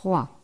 3.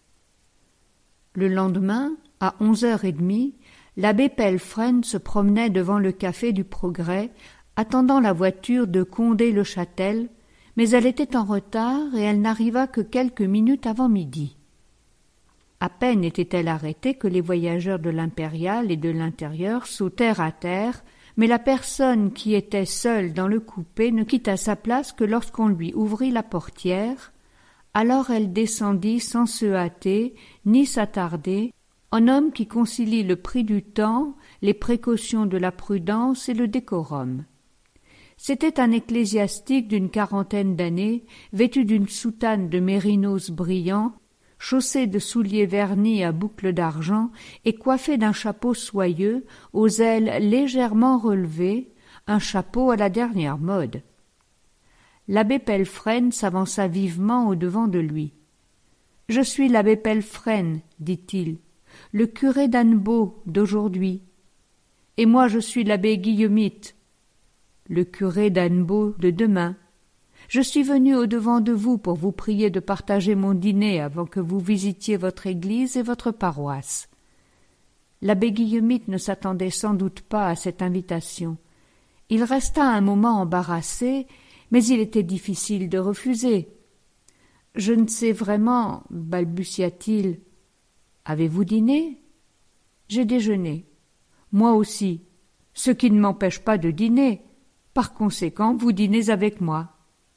Le lendemain, à 11h30, l'abbé Pelfrenne se promenait devant le café du Progrès, attendant la voiture de Condé-le-Châtel, mais elle était en retard et elle n'arriva que quelques minutes avant midi. À peine était-elle arrêtée que les voyageurs de l'Impériale et de l'Intérieur sautèrent à terre, mais la personne qui était seule dans le coupé ne quitta sa place que lorsqu'on lui ouvrit la portière. Alors elle descendit sans se hâter ni s'attarder, en homme qui concilie le prix du temps, les précautions de la prudence et le décorum. C'était un ecclésiastique d'une quarantaine d'années, vêtu d'une soutane de mérinos brillants, chaussé de souliers vernis à boucles d'argent et coiffé d'un chapeau soyeux aux ailes légèrement relevées, un chapeau à la dernière mode. L'abbé Pelfrenne s'avança vivement au-devant de lui. « Je suis l'abbé Pelfrenne, dit-il, le curé d'Annebault d'aujourd'hui. Et moi je suis l'abbé Guillemite, le curé d'Annebault de demain. Je suis venu au-devant de vous pour vous prier de partager mon dîner avant que vous visitiez votre église et votre paroisse. » L'abbé Guillemite ne s'attendait sans doute pas à cette invitation. Il resta un moment embarrassé, mais il était difficile de refuser. « Je ne sais vraiment, balbutia-t-il. Avez-vous dîné ? » « J'ai déjeuné. »« Moi aussi, ce qui ne m'empêche pas de dîner. Par conséquent, vous dînez avec moi. »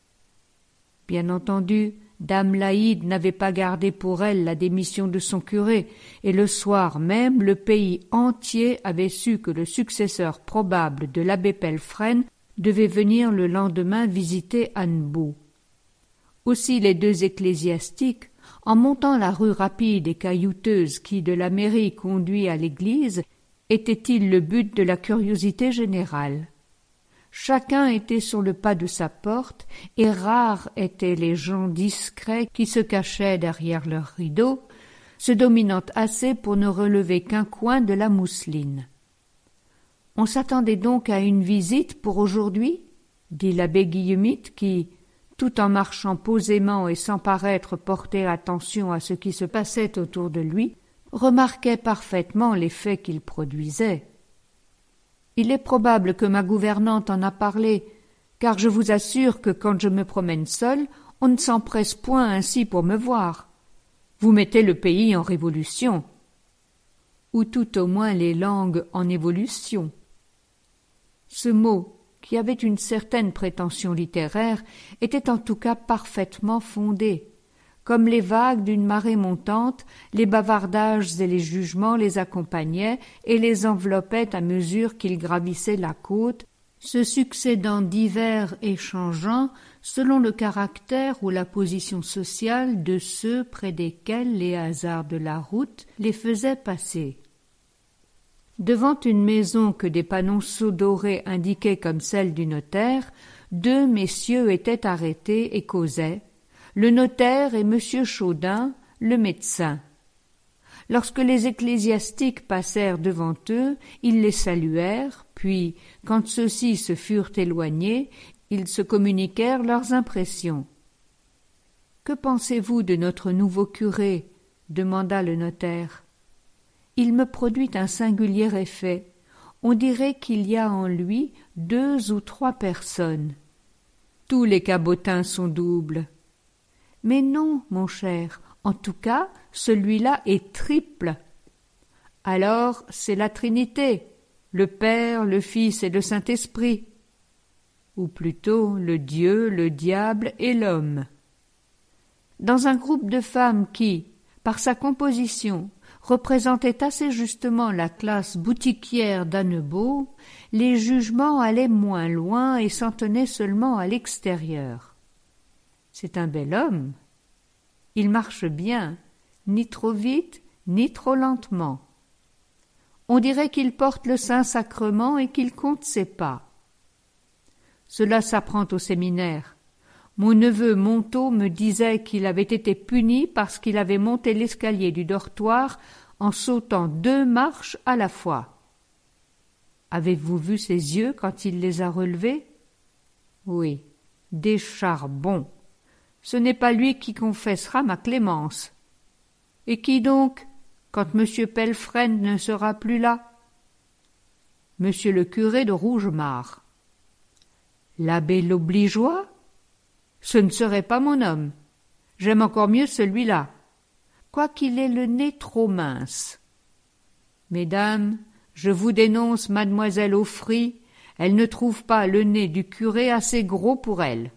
Bien entendu, dame Laïde n'avait pas gardé pour elle la démission de son curé, et le soir même, le pays entier avait su que le successeur probable de l'abbé Pelfrenne devait venir le lendemain visiter Annebault. Aussi les deux ecclésiastiques, en montant la rue rapide et caillouteuse qui de la mairie conduit à l'église, étaient-ils le but de la curiosité générale. Chacun était sur le pas de sa porte, et rares étaient les gens discrets qui se cachaient derrière leurs rideaux, se dominant assez pour ne relever qu'un coin de la mousseline. « On s'attendait donc à une visite pour aujourd'hui ?» dit l'abbé Guillemite qui, tout en marchant posément et sans paraître porter attention à ce qui se passait autour de lui, remarquait parfaitement l'effet qu'il produisait. « Il est probable que ma gouvernante en a parlé, car je vous assure que quand je me promène seule, on ne s'empresse point ainsi pour me voir. Vous mettez le pays en révolution, ou tout au moins les langues en évolution. » Ce mot, qui avait une certaine prétention littéraire, était en tout cas parfaitement fondé. Comme les vagues d'une marée montante, les bavardages et les jugements les accompagnaient et les enveloppaient à mesure qu'ils gravissaient la côte, se succédant divers et changeants selon le caractère ou la position sociale de ceux près desquels les hasards de la route les faisaient passer. Devant une maison que des panonceaux dorés indiquaient comme celle du notaire, deux messieurs étaient arrêtés et causaient, le notaire et M. Chaudin, le médecin. Lorsque les ecclésiastiques passèrent devant eux, ils les saluèrent, puis, quand ceux-ci se furent éloignés, ils se communiquèrent leurs impressions. « Que pensez-vous de notre nouveau curé ?» demanda le notaire. « Il me produit un singulier effet. On dirait qu'il y a en lui 2 ou 3 personnes. Tous les cabotins sont doubles. Mais non, mon cher, en tout cas, celui-là est triple. Alors, c'est la Trinité, le Père, le Fils et le Saint-Esprit. Ou plutôt le Dieu, le diable et l'homme. Dans un groupe de femmes qui, par sa composition, représentait assez justement la classe boutiquière d'Annebault, les jugements allaient moins loin et s'en tenaient seulement à l'extérieur. C'est un bel homme. Il marche bien, ni trop vite, ni trop lentement. On dirait qu'il porte le Saint-Sacrement et qu'il compte ses pas. Cela s'apprend au séminaire. Mon neveu Montaut me disait qu'il avait été puni parce qu'il avait monté l'escalier du dortoir en sautant 2 marches à la fois. Avez-vous vu ses yeux quand il les a relevés? Oui, des charbons. Ce n'est pas lui qui confessera ma clémence, Et qui donc, quand monsieur Pelfrène ne sera plus là? Monsieur le curé de Rougemare. L'abbé l'Obligeois? Ce ne serait pas mon homme. J'aime encore mieux celui-là, quoiqu'il ait le nez trop mince. Mesdames, je vous dénonce mademoiselle Auffry, elle ne trouve pas le nez du curé assez gros pour elle.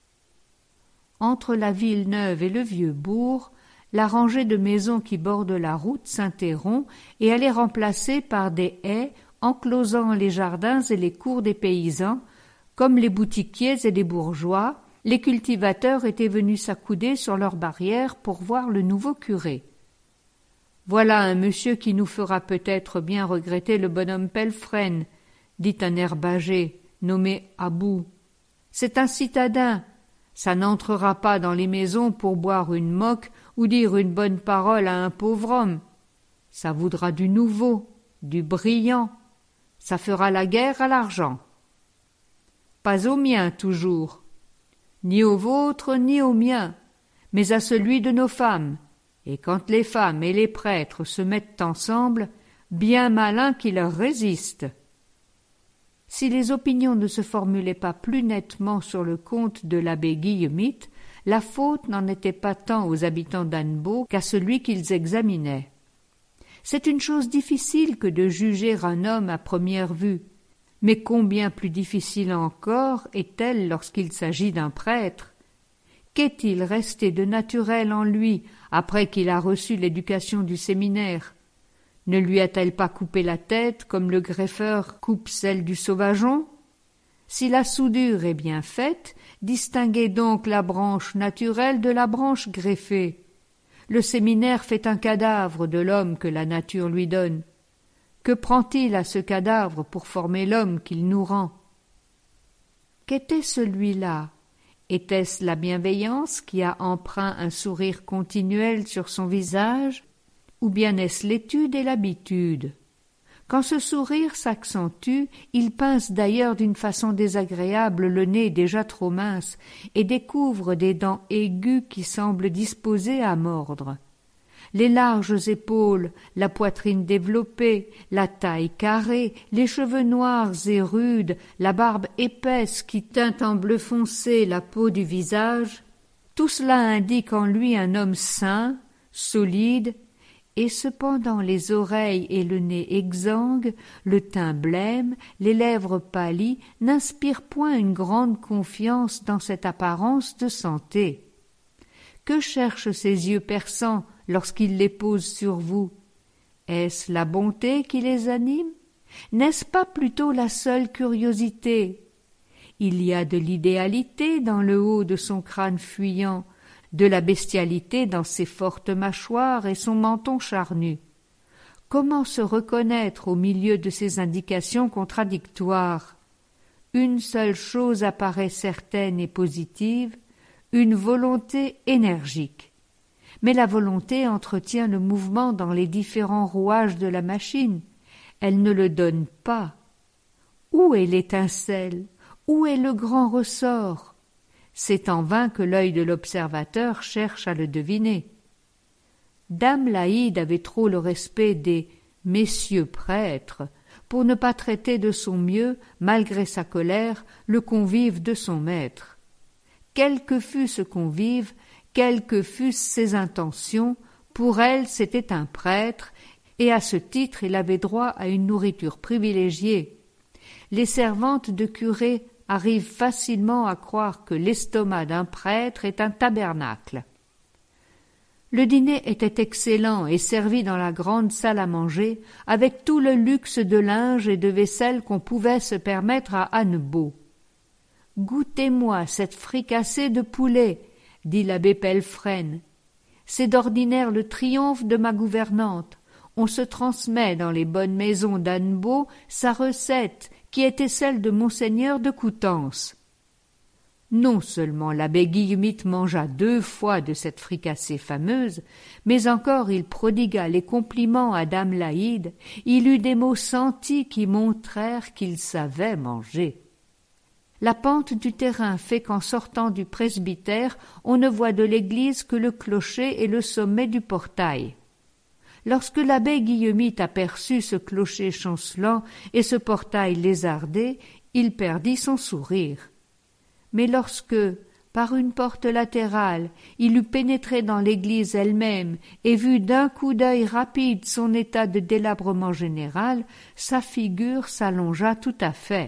Entre la ville neuve et le vieux bourg, la rangée de maisons qui borde la route s'interrompt et elle est remplacée par des haies enclosant les jardins et les cours des paysans, comme les boutiquiers et les bourgeois. Les cultivateurs étaient venus s'accouder sur leurs barrières pour voir le nouveau curé. Voilà un monsieur qui nous fera peut-être bien regretter le bonhomme Pelfrène, dit un herbager nommé Abou. C'est un citadin, ça n'entrera pas dans les maisons pour boire une moque ou dire une bonne parole à un pauvre homme. Ça voudra du nouveau, du brillant, ça fera la guerre à l'argent. Pas au mien toujours, ni au vôtre ni au mien, mais à celui de nos femmes, et quand les femmes et les prêtres se mettent ensemble, bien malin qui leur résiste. Si les opinions ne se formulaient pas plus nettement sur le compte de l'abbé Guillemite, la faute n'en était pas tant aux habitants d'Annebault qu'à celui qu'ils examinaient. C'est une chose difficile que de juger un homme à première vue, mais combien plus difficile encore est-elle lorsqu'il s'agit d'un prêtre. Qu'est-il resté de naturel en lui après qu'il a reçu l'éducation du séminaire? Ne lui a-t-elle pas coupé la tête comme le greffeur coupe celle du sauvageon? Si la soudure est bien faite, distinguez donc la branche naturelle de la branche greffée. Le séminaire fait un cadavre de l'homme que la nature lui donne. Que prend-il à ce cadavre pour former l'homme qu'il nous rend? Qu'était celui-là? Était-ce la bienveillance qui a empreint un sourire continuel sur son visage, ou bien est-ce l'étude et l'habitude? Quand ce sourire s'accentue, il pince d'ailleurs d'une façon désagréable le nez déjà trop mince et découvre des dents aiguës qui semblent disposées à mordre. Les larges épaules, la poitrine développée, la taille carrée, les cheveux noirs et rudes, la barbe épaisse qui teinte en bleu foncé la peau du visage, tout cela indique en lui un homme sain, solide, et cependant les oreilles et le nez exsangues, le teint blême, les lèvres pâlies n'inspirent point une grande confiance dans cette apparence de santé. Que cherchent ces yeux perçants lorsqu'il les pose sur vous? Est-ce la bonté qui les anime? N'est-ce pas plutôt la seule curiosité? Il y a de l'idéalité dans le haut de son crâne fuyant, de la bestialité dans ses fortes mâchoires et son menton charnu. Comment se reconnaître au milieu de ces indications contradictoires? Une seule chose apparaît certaine et positive, une volonté énergique. Mais la volonté entretient le mouvement dans les différents rouages de la machine. Elle ne le donne pas. Où est l'étincelle? Où est le grand ressort? C'est en vain que l'œil de l'observateur cherche à le deviner. Dame Laïde avait trop le respect des « messieurs prêtres » pour ne pas traiter de son mieux, malgré sa colère, le convive de son maître. Quel que fût ce convive, quelles que fussent ses intentions, pour elle c'était un prêtre, et à ce titre il avait droit à une nourriture privilégiée. Les servantes de curé arrivent facilement à croire que l'estomac d'un prêtre est un tabernacle. Le dîner était excellent et servi dans la grande salle à manger, avec tout le luxe de linge et de vaisselle qu'on pouvait se permettre à Annebault. « Goûtez-moi cette fricassée de poulet » dit l'abbé Pelfrène. « C'est d'ordinaire le triomphe de ma gouvernante. On se transmet dans les bonnes maisons d'Annebault sa recette, qui était celle de monseigneur de Coutances. » Non seulement l'abbé Guillemite mangea 2 fois de cette fricassée fameuse, mais encore il prodigua les compliments à dame Laïde, il eut des mots sentis qui montrèrent qu'il savait manger. La pente du terrain fait qu'en sortant du presbytère, on ne voit de l'église que le clocher et le sommet du portail. Lorsque l'abbé Guillemite aperçut ce clocher chancelant et ce portail lézardé, il perdit son sourire. Mais lorsque, par une porte latérale, il eut pénétré dans l'église elle-même et vu d'un coup d'œil rapide son état de délabrement général, sa figure s'allongea tout à fait.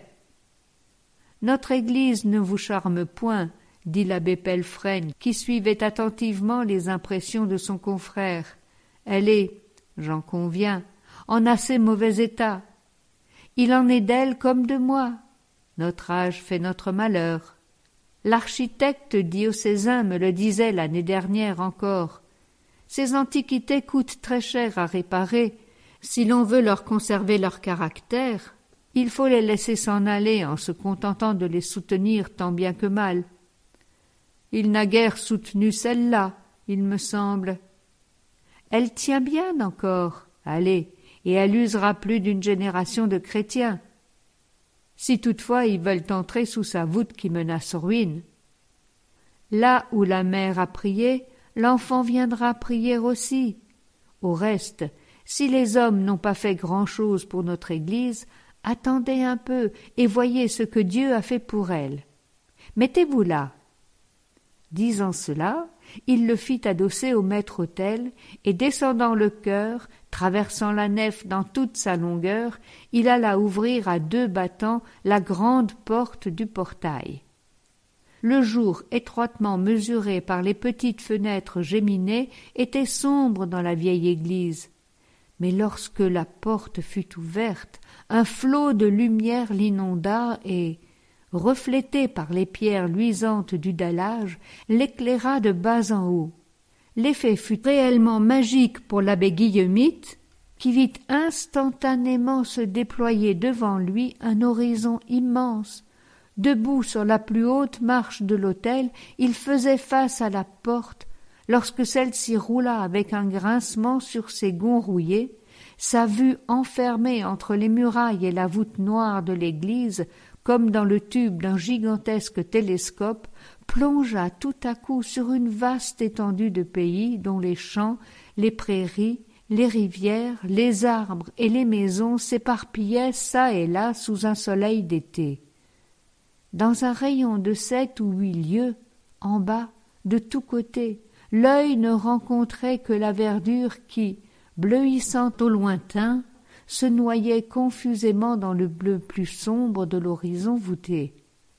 « Notre église ne vous charme point, » dit l'abbé Pelfrène, qui suivait attentivement les impressions de son confrère. « Elle est, j'en conviens, en assez mauvais état. Il en est d'elle comme de moi. Notre âge fait notre malheur. L'architecte diocésain me le disait l'année dernière encore. Ces antiquités coûtent très cher à réparer. Si l'on veut leur conserver leur caractère, il faut les laisser s'en aller en se contentant de les soutenir tant bien que mal. Il n'a guère soutenu celle-là, il me semble. Elle tient bien encore, allez, et elle usera plus d'une génération de chrétiens. Si toutefois ils veulent entrer sous sa voûte qui menace ruine. Là où la mère a prié, l'enfant viendra prier aussi. Au reste, si les hommes n'ont pas fait grand-chose pour notre Église, attendez un peu et voyez ce que Dieu a fait pour elle. Mettez-vous là. » Disant cela, il le fit adosser au maître-autel, et descendant le chœur, traversant la nef dans toute sa longueur, il alla ouvrir à 2 battants la grande porte du portail. Le jour, étroitement mesuré par les petites fenêtres géminées, était sombre dans la vieille église. Mais lorsque la porte fut ouverte, un flot de lumière l'inonda et, reflété par les pierres luisantes du dallage, l'éclaira de bas en haut. L'effet fut réellement magique pour l'abbé Guillemite, qui vit instantanément se déployer devant lui un horizon immense. Debout sur la plus haute marche de l'autel, il faisait face à la porte, lorsque celle-ci roula avec un grincement sur ses gonds rouillés, sa vue enfermée entre les murailles et la voûte noire de l'église, comme dans le tube d'un gigantesque télescope, plongea tout à coup sur une vaste étendue de pays dont les champs, les prairies, les rivières, les arbres et les maisons s'éparpillaient çà et là sous un soleil d'été. Dans un rayon de 7 ou 8 lieues, en bas, de tous côtés, l'œil ne rencontrait que la verdure qui, bleuissant au lointain, se noyait confusément dans le bleu plus sombre de l'horizon voûté.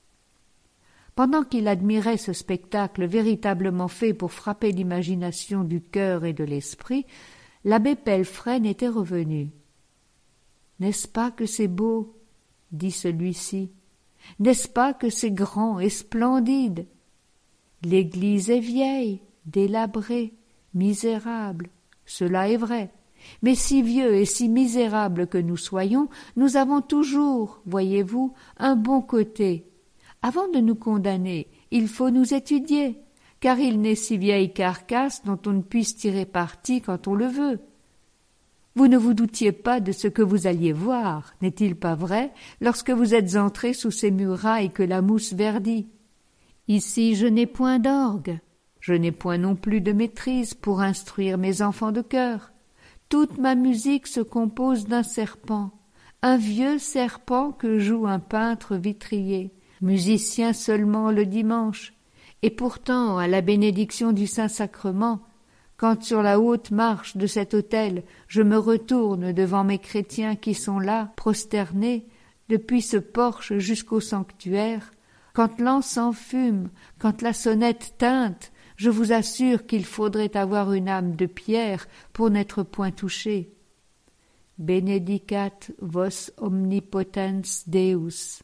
Pendant qu'il admirait ce spectacle véritablement fait pour frapper l'imagination du cœur et de l'esprit, l'abbé Pelfrène était revenu. « N'est-ce pas que c'est beau ?» dit celui-ci. « N'est-ce pas que c'est grand et splendide ? L'église est vieille, délabrée, misérable, cela est vrai. Mais si vieux et si misérables que nous soyons, nous avons toujours, voyez-vous, un bon côté. Avant de nous condamner, il faut nous étudier, car il n'est si vieille carcasse dont on ne puisse tirer parti quand on le veut. Vous ne vous doutiez pas de ce que vous alliez voir, n'est-il pas vrai, lorsque vous êtes entrés sous ces murailles que la mousse verdit. Ici je n'ai point d'orgue, je n'ai point non plus de maîtrise pour instruire mes enfants de chœur. Toute ma musique se compose d'un serpent, un vieux serpent que joue un peintre vitrier, musicien seulement le dimanche, et pourtant à la bénédiction du Saint-Sacrement, quand sur la haute marche de cet autel je me retourne devant mes chrétiens qui sont là, prosternés, depuis ce porche jusqu'au sanctuaire, quand l'encens fume, quand la sonnette tinte, je vous assure qu'il faudrait avoir une âme de pierre pour n'être point touché. Benedicat vos omnipotens Deus.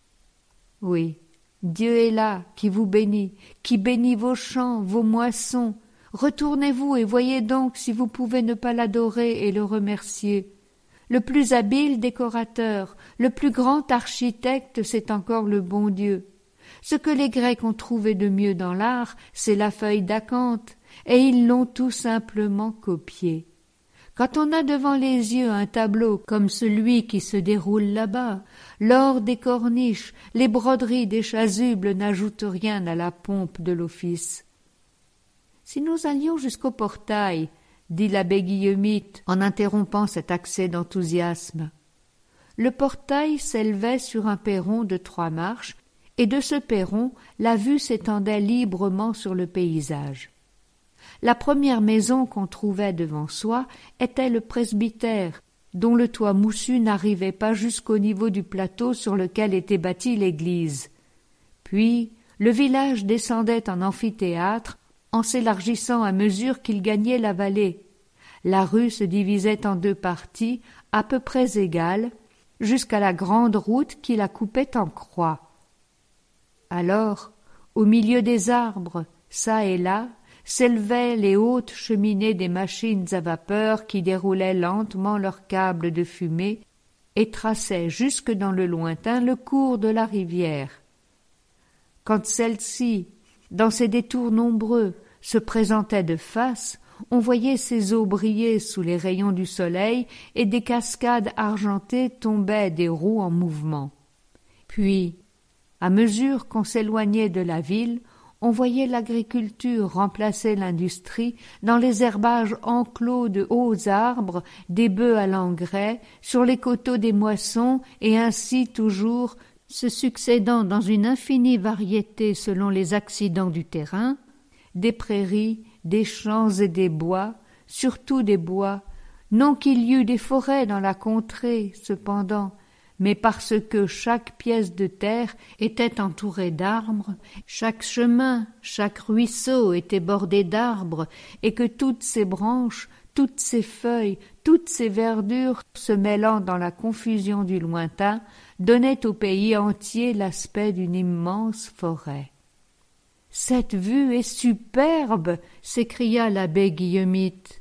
Oui, Dieu est là, qui vous bénit, qui bénit vos champs, vos moissons. Retournez-vous et voyez donc si vous pouvez ne pas l'adorer et le remercier. Le plus habile décorateur, le plus grand architecte, c'est encore le bon Dieu. Ce que les Grecs ont trouvé de mieux dans l'art, c'est la feuille d'acanthe, et ils l'ont tout simplement copié. Quand on a devant les yeux un tableau comme celui qui se déroule là-bas, l'or des corniches, les broderies des chasubles n'ajoutent rien à la pompe de l'office. Si nous allions jusqu'au portail, dit l'abbé Guillemite en interrompant cet accès d'enthousiasme. Le portail s'élevait sur un perron de 3 marches, et de ce perron la vue s'étendait librement sur le paysage. La première maison qu'on trouvait devant soi était le presbytère, dont le toit moussu n'arrivait pas jusqu'au niveau du plateau sur lequel était bâtie l'église. Puis le village descendait en amphithéâtre, en s'élargissant à mesure qu'il gagnait la vallée. La rue se divisait en 2 parties, à peu près égales, jusqu'à la grande route qui la coupait en croix. Alors, au milieu des arbres, çà et là, s'élevaient les hautes cheminées des machines à vapeur qui déroulaient lentement leurs câbles de fumée et traçaient jusque dans le lointain le cours de la rivière. Quand celle-ci, dans ses détours nombreux, se présentait de face, on voyait ses eaux briller sous les rayons du soleil et des cascades argentées tombaient des roues en mouvement. Puis, à mesure qu'on s'éloignait de la ville, on voyait l'agriculture remplacer l'industrie dans les herbages enclos de hauts arbres, des bœufs à l'engrais, sur les coteaux des moissons, et ainsi toujours, se succédant dans une infinie variété selon les accidents du terrain, des prairies, des champs et des bois, surtout des bois, non qu'il y eût des forêts dans la contrée, cependant, mais parce que chaque pièce de terre était entourée d'arbres, chaque chemin, chaque ruisseau était bordé d'arbres, et que toutes ces branches, toutes ces feuilles, toutes ces verdures, se mêlant dans la confusion du lointain, donnaient au pays entier l'aspect d'une immense forêt. « Cette vue est superbe !» s'écria l'abbé Guillemite.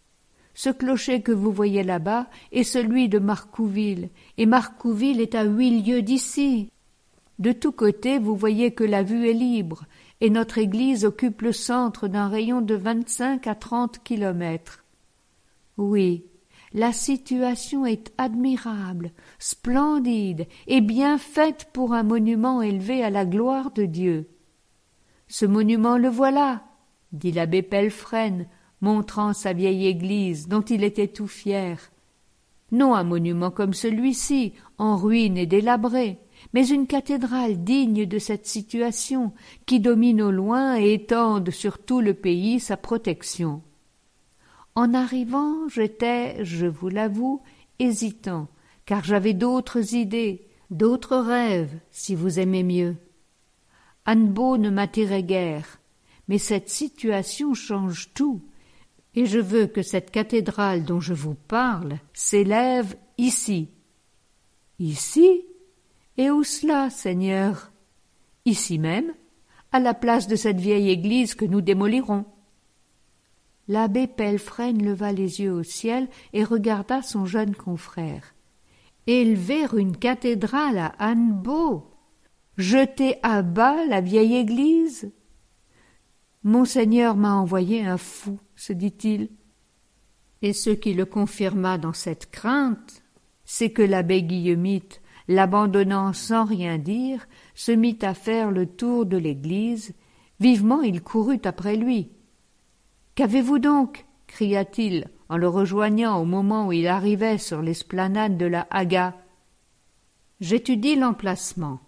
Ce clocher que vous voyez là-bas est celui de Marcouville, et Marcouville est à 8 lieues d'ici. De tous côtés, vous voyez que la vue est libre, et notre église occupe le centre d'un rayon de 25 à 30 kilomètres. Oui, la situation est admirable, splendide et bien faite pour un monument élevé à la gloire de Dieu. Ce monument le voilà, dit l'abbé Pelfrène, montrant sa vieille église dont il était tout fier. Non un monument comme celui-ci, en ruine et délabré, mais une cathédrale digne de cette situation, qui domine au loin et étende sur tout le pays sa protection. En arrivant, j'étais, je vous l'avoue, hésitant, car j'avais d'autres idées, d'autres rêves, si vous aimez mieux. Annebault ne m'attirait guère, mais cette situation change tout, et je veux que cette cathédrale dont je vous parle s'élève ici. Ici? Et où cela, Seigneur? Ici même, à la place de cette vieille église que nous démolirons. L'abbé Pelfrène leva les yeux au ciel et regarda son jeune confrère. Élever une cathédrale à Annebault? Jeter à bas la vieille église? Monseigneur m'a envoyé un fou, se dit-il. Et ce qui le confirma dans cette crainte, c'est que l'abbé Guillemite, l'abandonnant sans rien dire, se mit à faire le tour de l'église. Vivement il courut après lui. « Qu'avez-vous donc » cria-t-il en le rejoignant au moment où il arrivait sur l'esplanade de la Haga. « J'étudie l'emplacement.